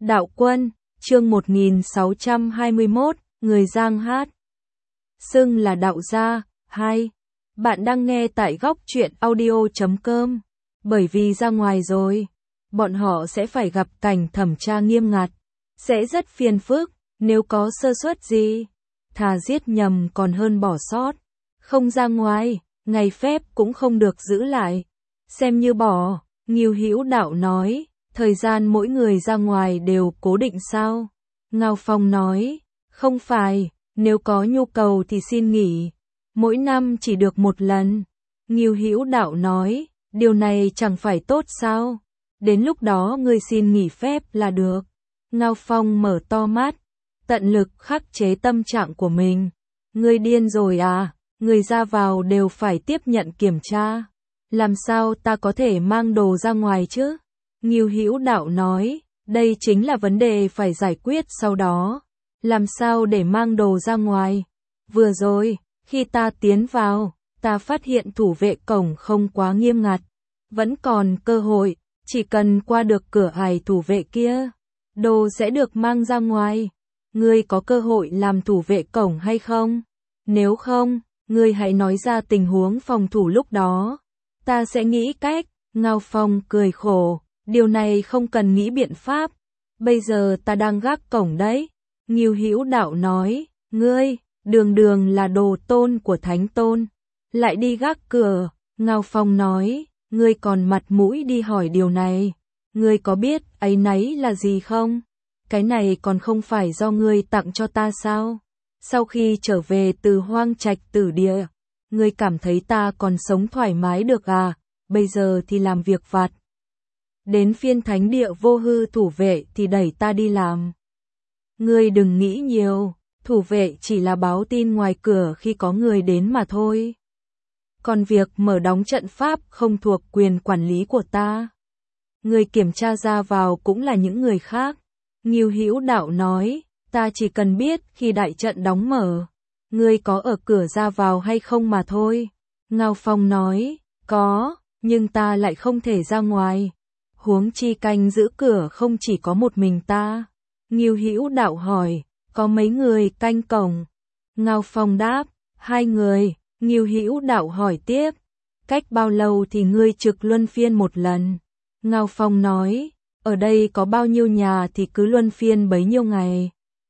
Đạo Quân, chương 1621, người Giang hát. Xưng là đạo gia, 2. Bạn đang nghe tại góc truyện audio.com. Bởi vì ra ngoài rồi, bọn họ sẽ phải gặp cảnh thẩm tra nghiêm ngặt. Sẽ rất phiền phức, nếu có sơ suất gì. Thà giết nhầm còn hơn bỏ sót. Không ra ngoài, ngày phép cũng không được giữ lại. Xem như bỏ, Ngưu Hữu Đạo nói. Thời gian mỗi người ra ngoài đều cố định sao? Ngao Phong nói, không phải, nếu có nhu cầu thì xin nghỉ. Mỗi năm chỉ được một lần. Ngưu Hữu Đạo nói, điều này chẳng phải tốt sao? Đến lúc đó ngươi xin nghỉ phép là được. Ngao Phong mở to mắt, tận lực khắc chế tâm trạng của mình. Ngươi điên rồi à? Người ra vào đều phải tiếp nhận kiểm tra. Làm sao ta có thể mang đồ ra ngoài chứ? Ngưu Hữu Đạo nói, đây chính là vấn đề phải giải quyết sau đó. Làm sao để mang đồ ra ngoài? Vừa rồi, khi ta tiến vào, ta phát hiện thủ vệ cổng không quá nghiêm ngặt. Vẫn còn cơ hội, chỉ cần qua được cửa ải thủ vệ kia, đồ sẽ được mang ra ngoài. Ngươi có cơ hội làm thủ vệ cổng hay không? Nếu không, ngươi hãy nói ra tình huống phòng thủ lúc đó. Ta sẽ nghĩ cách. Ngao Phong cười khổ. Điều này không cần nghĩ biện pháp. Bây giờ ta đang gác cổng đấy. Ngưu Hữu Đạo nói, ngươi, đường đường là đồ tôn của Thánh Tôn. Lại đi gác cửa. Ngao Phong nói, ngươi còn mặt mũi đi hỏi điều này. Ngươi có biết áy náy là gì không? Cái này còn không phải do ngươi tặng cho ta sao? Sau khi trở về từ Hoang Trạch Tử Địa, ngươi cảm thấy ta còn sống thoải mái được à? Bây giờ thì làm việc vặt. Đến phiên thánh địa vô hư thủ vệ thì đẩy ta đi làm. Ngươi đừng nghĩ nhiều, thủ vệ chỉ là báo tin ngoài cửa khi có người đến mà thôi. Còn việc mở đóng trận pháp không thuộc quyền quản lý của ta. Người kiểm tra ra vào cũng là những người khác. Ngưu Hữu Đạo nói, ta chỉ cần biết khi đại trận đóng mở, ngươi có ở cửa ra vào hay không mà thôi. Ngao Phong nói, có, nhưng ta lại không thể ra ngoài. Huống chi canh giữ cửa không chỉ có một mình ta. Ngưu Hữu Đạo hỏi, có mấy người canh cổng? Ngao Phong đáp, 2 người. Ngưu Hữu Đạo hỏi tiếp, cách bao lâu thì ngươi trực luân phiên một lần? Ngao Phong nói, ở đây có bao nhiêu nhà thì cứ luân phiên bấy nhiêu ngày.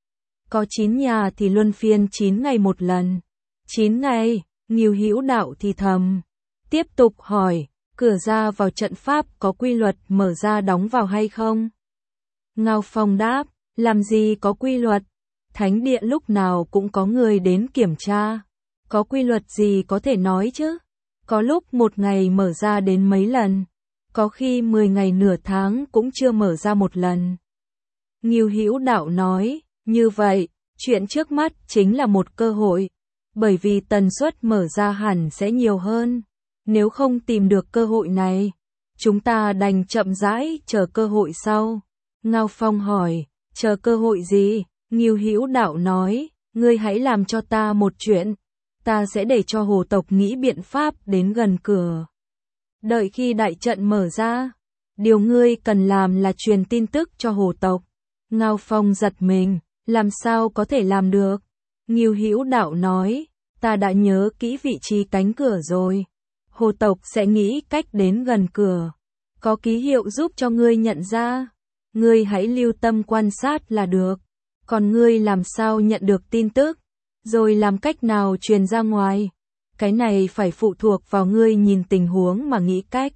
Có 9 nhà thì luân phiên 9 ngày một lần. 9 ngày, Ngưu Hữu Đạo thì thầm. Tiếp tục hỏi, cửa ra vào trận pháp có quy luật mở ra đóng vào hay không? Ngao Phong đáp, làm gì có quy luật? Thánh địa lúc nào cũng có người đến kiểm tra. Có quy luật gì có thể nói chứ? Có lúc một ngày mở ra đến mấy lần. Có khi 10 ngày nửa tháng cũng chưa mở ra một lần. Ngưu Hữu Đạo nói, như vậy, chuyện trước mắt chính là một cơ hội. Bởi vì tần suất mở ra hẳn sẽ nhiều hơn. Nếu không tìm được cơ hội này, chúng ta đành chậm rãi chờ cơ hội sau. Ngao Phong hỏi, chờ cơ hội gì? Ngưu Hữu Đạo nói, ngươi hãy làm cho ta một chuyện. Ta sẽ để cho hồ tộc nghĩ biện pháp đến gần cửa. Đợi khi đại trận mở ra, điều ngươi cần làm là truyền tin tức cho hồ tộc. Ngao Phong giật mình, làm sao có thể làm được? Ngưu Hữu Đạo nói, ta đã nhớ kỹ vị trí cánh cửa rồi. Hồ tộc sẽ nghĩ cách đến gần cửa. Có ký hiệu giúp cho ngươi nhận ra. Ngươi hãy lưu tâm quan sát là được. Còn ngươi làm sao nhận được tin tức? Rồi làm cách nào truyền ra ngoài? Cái này phải phụ thuộc vào ngươi nhìn tình huống mà nghĩ cách.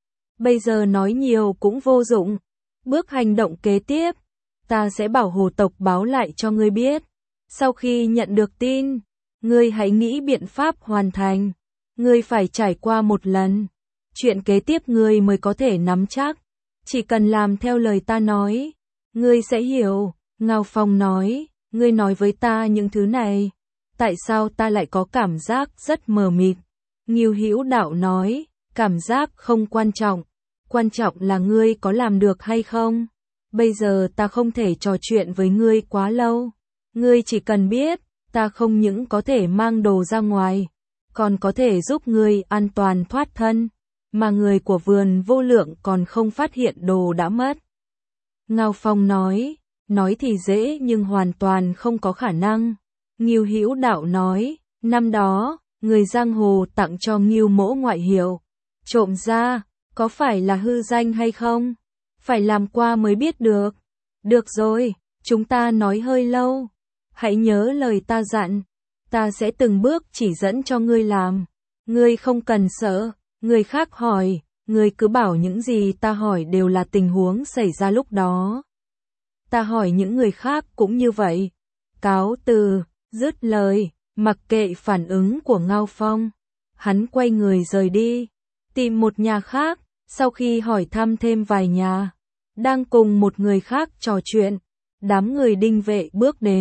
Bây giờ nói nhiều cũng vô dụng. Bước hành động kế tiếp, ta sẽ bảo hồ tộc báo lại cho ngươi biết. Sau khi nhận được tin, ngươi hãy nghĩ biện pháp hoàn thành. Ngươi phải trải qua một lần. Chuyện kế tiếp ngươi mới có thể nắm chắc. Chỉ cần làm theo lời ta nói, ngươi sẽ hiểu. Ngao Phong nói, ngươi nói với ta những thứ này. Tại sao ta lại có cảm giác rất mờ mịt? Ngưu Hữu Đạo nói, cảm giác không quan trọng. Quan trọng là ngươi có làm được hay không. Bây giờ ta không thể trò chuyện với ngươi quá lâu. Ngươi chỉ cần biết, ta không những có thể mang đồ ra ngoài, còn có thể giúp ngươi an toàn thoát thân, mà người của Vườn Vô Lượng còn không phát hiện đồ đã mất. Ngao Phong nói thì dễ nhưng hoàn toàn không có khả năng. Ngưu Hữu Đạo nói, năm đó, người giang hồ tặng cho Ngưu Mỗ ngoại hiệu, trộm ra, có phải là hư danh hay không? Phải làm qua mới biết được. Được rồi, chúng ta nói hơi lâu. Hãy nhớ lời ta dặn, ta sẽ từng bước chỉ dẫn cho ngươi làm. Ngươi không cần sợ, người khác hỏi, ngươi cứ bảo những gì ta hỏi đều là tình huống xảy ra lúc đó. Ta hỏi những người khác cũng như vậy. Cáo từ, dứt lời, mặc kệ phản ứng của Ngao Phong. Hắn quay người rời đi, tìm một nhà khác, sau khi hỏi thăm thêm vài nhà. Đang cùng một người khác trò chuyện, đám người Đinh Vệ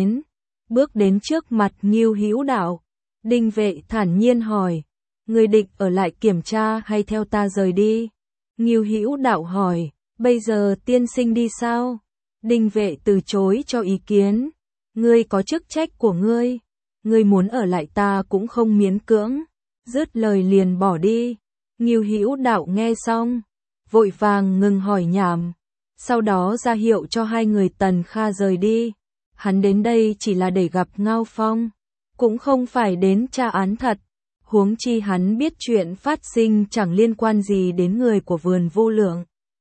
bước đến trước mặt Ngưu Hữu Đạo. Đinh Vệ thản nhiên hỏi, người định ở lại kiểm tra hay theo ta rời đi? Ngưu Hữu Đạo hỏi, bây giờ tiên sinh đi sao? Đinh Vệ từ chối cho ý kiến, ngươi có chức trách của ngươi muốn ở lại ta cũng không miễn cưỡng, dứt lời liền bỏ đi. Ngưu Hữu Đạo nghe xong, vội vàng ngừng hỏi nhảm, sau đó ra hiệu cho hai người Tần Kha rời đi. Hắn đến đây chỉ là để gặp Ngao Phong, cũng không phải đến tra án thật. Huống chi hắn biết chuyện phát sinh chẳng liên quan gì đến người của Vườn Vô Lượng.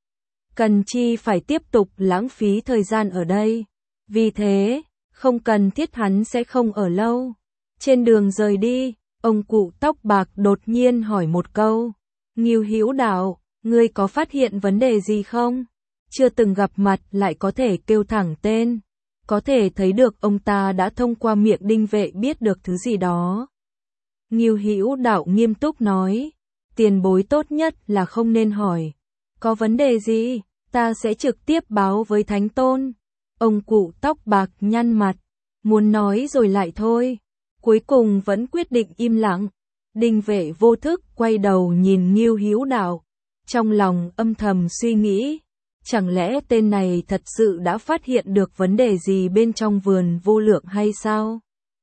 Cần chi phải tiếp tục lãng phí thời gian ở đây. Vì thế, không cần thiết hắn sẽ không ở lâu. Trên đường rời đi, ông cụ tóc bạc đột nhiên hỏi một câu. Ngưu Hữu Đạo, ngươi có phát hiện vấn đề gì không? Chưa từng gặp mặt lại có thể kêu thẳng tên. Có thể thấy được ông ta đã thông qua miệng Đinh Vệ biết được thứ gì đó. Ngưu Hữu Đạo nghiêm túc nói, tiền bối tốt nhất là không nên hỏi. Có vấn đề gì, ta sẽ trực tiếp báo với Thánh Tôn. Ông cụ tóc bạc nhăn mặt, muốn nói rồi lại thôi. Cuối cùng vẫn quyết định im lặng. Đinh Vệ vô thức quay đầu nhìn Ngưu Hữu Đạo, trong lòng âm thầm suy nghĩ, chẳng lẽ tên này thật sự đã phát hiện được vấn đề gì bên trong Vườn Vô Lượng hay sao?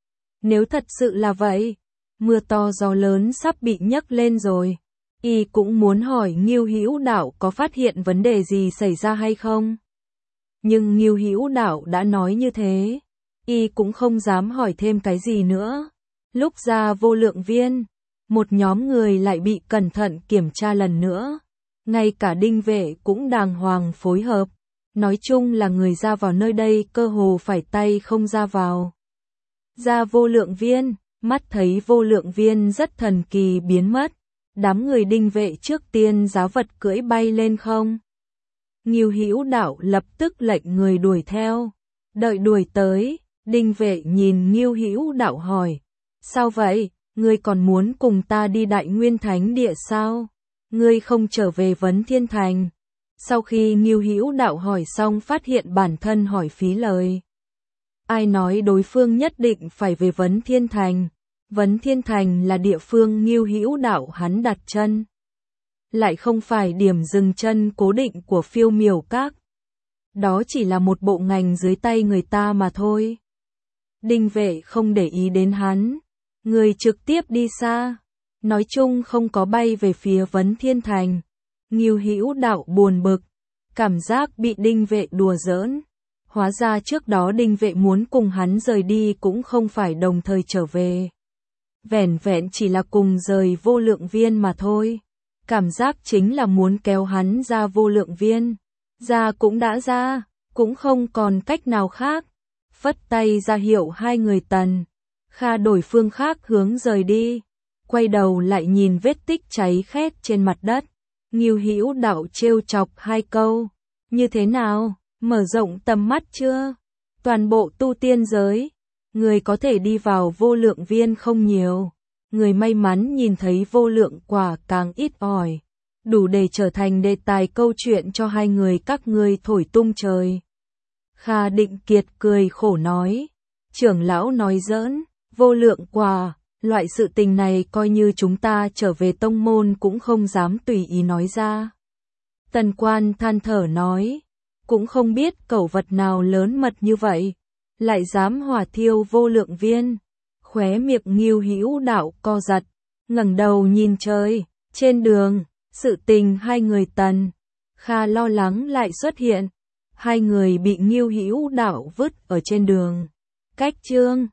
Nếu thật sự là vậy, mưa to gió lớn sắp bị nhấc lên rồi. Y cũng muốn hỏi Ngưu Hữu Đạo có phát hiện vấn đề gì xảy ra hay không. Nhưng Ngưu Hữu Đạo đã nói như thế, Y cũng không dám hỏi thêm cái gì nữa. Lúc ra Vô Lượng Viên, một nhóm người lại bị cẩn thận kiểm tra lần nữa. Ngay cả Đinh Vệ cũng đàng hoàng phối hợp. Nói chung là người ra vào nơi đây cơ hồ phải tay không ra vào. Ra Vô Lượng Viên, mắt thấy Vô Lượng Viên rất thần kỳ biến mất. Đám người Đinh Vệ trước tiên giá vật cưỡi bay lên không. Ngưu Hữu Đạo lập tức lệnh người đuổi theo. Đợi đuổi tới, Đinh Vệ nhìn Ngưu Hữu Đạo hỏi, sao vậy, ngươi còn muốn cùng ta đi Đại Nguyên Thánh Địa sao? Ngươi không trở về Vấn Thiên Thành. Sau khi Ngưu Hữu Đạo hỏi xong phát hiện bản thân hỏi phí lời. Ai nói đối phương nhất định phải về Vấn Thiên Thành? Vấn Thiên Thành là địa phương Ngưu Hữu Đạo hắn đặt chân, lại không phải điểm dừng chân cố định của Phiêu Miểu Các. Đó chỉ là một bộ ngành dưới tay người ta mà thôi. Đinh Vệ không để ý đến hắn, người trực tiếp đi xa, nói chung không có bay về phía Vấn Thiên Thành. Ngưu Hữu Đạo buồn bực, cảm giác bị Đinh Vệ đùa giỡn. Hóa ra trước đó Đinh Vệ muốn cùng hắn rời đi cũng không phải đồng thời trở về. Vẻn vẹn chỉ là cùng rời Vô Lượng Viên mà thôi. Cảm giác chính là muốn kéo hắn ra Vô Lượng Viên. Ra cũng đã ra, cũng không còn cách nào khác. Phất tay ra hiệu hai người Tần Kha đổi phương khác hướng rời đi. Quay đầu lại nhìn vết tích cháy khét trên mặt đất. Ngưu Hữu Đạo trêu chọc hai câu. Như thế nào, mở rộng tầm mắt chưa? Toàn bộ tu tiên giới, người có thể đi vào Vô Lượng Viên không nhiều. Người may mắn nhìn thấy Vô Lượng Quả càng ít ỏi. Đủ để trở thành đề tài câu chuyện cho hai người các ngươi thổi tung trời. Kha Định Kiệt cười khổ nói. Trưởng lão nói giỡn, Vô Lượng Quả, loại sự tình này coi như chúng ta trở về tông môn cũng không dám tùy ý nói ra. Tần Quan than thở nói. Cũng không biết cẩu vật nào lớn mật như vậy, lại dám hỏa thiêu Vô Lượng Viên. Khóe miệng Ngưu Hữu Đạo co giật, ngẩng đầu nhìn trời. Trên đường, sự tình hai người Tần Kha lo lắng lại xuất hiện. hai người bị Ngưu Hữu Đạo vứt ở trên đường. Cách chương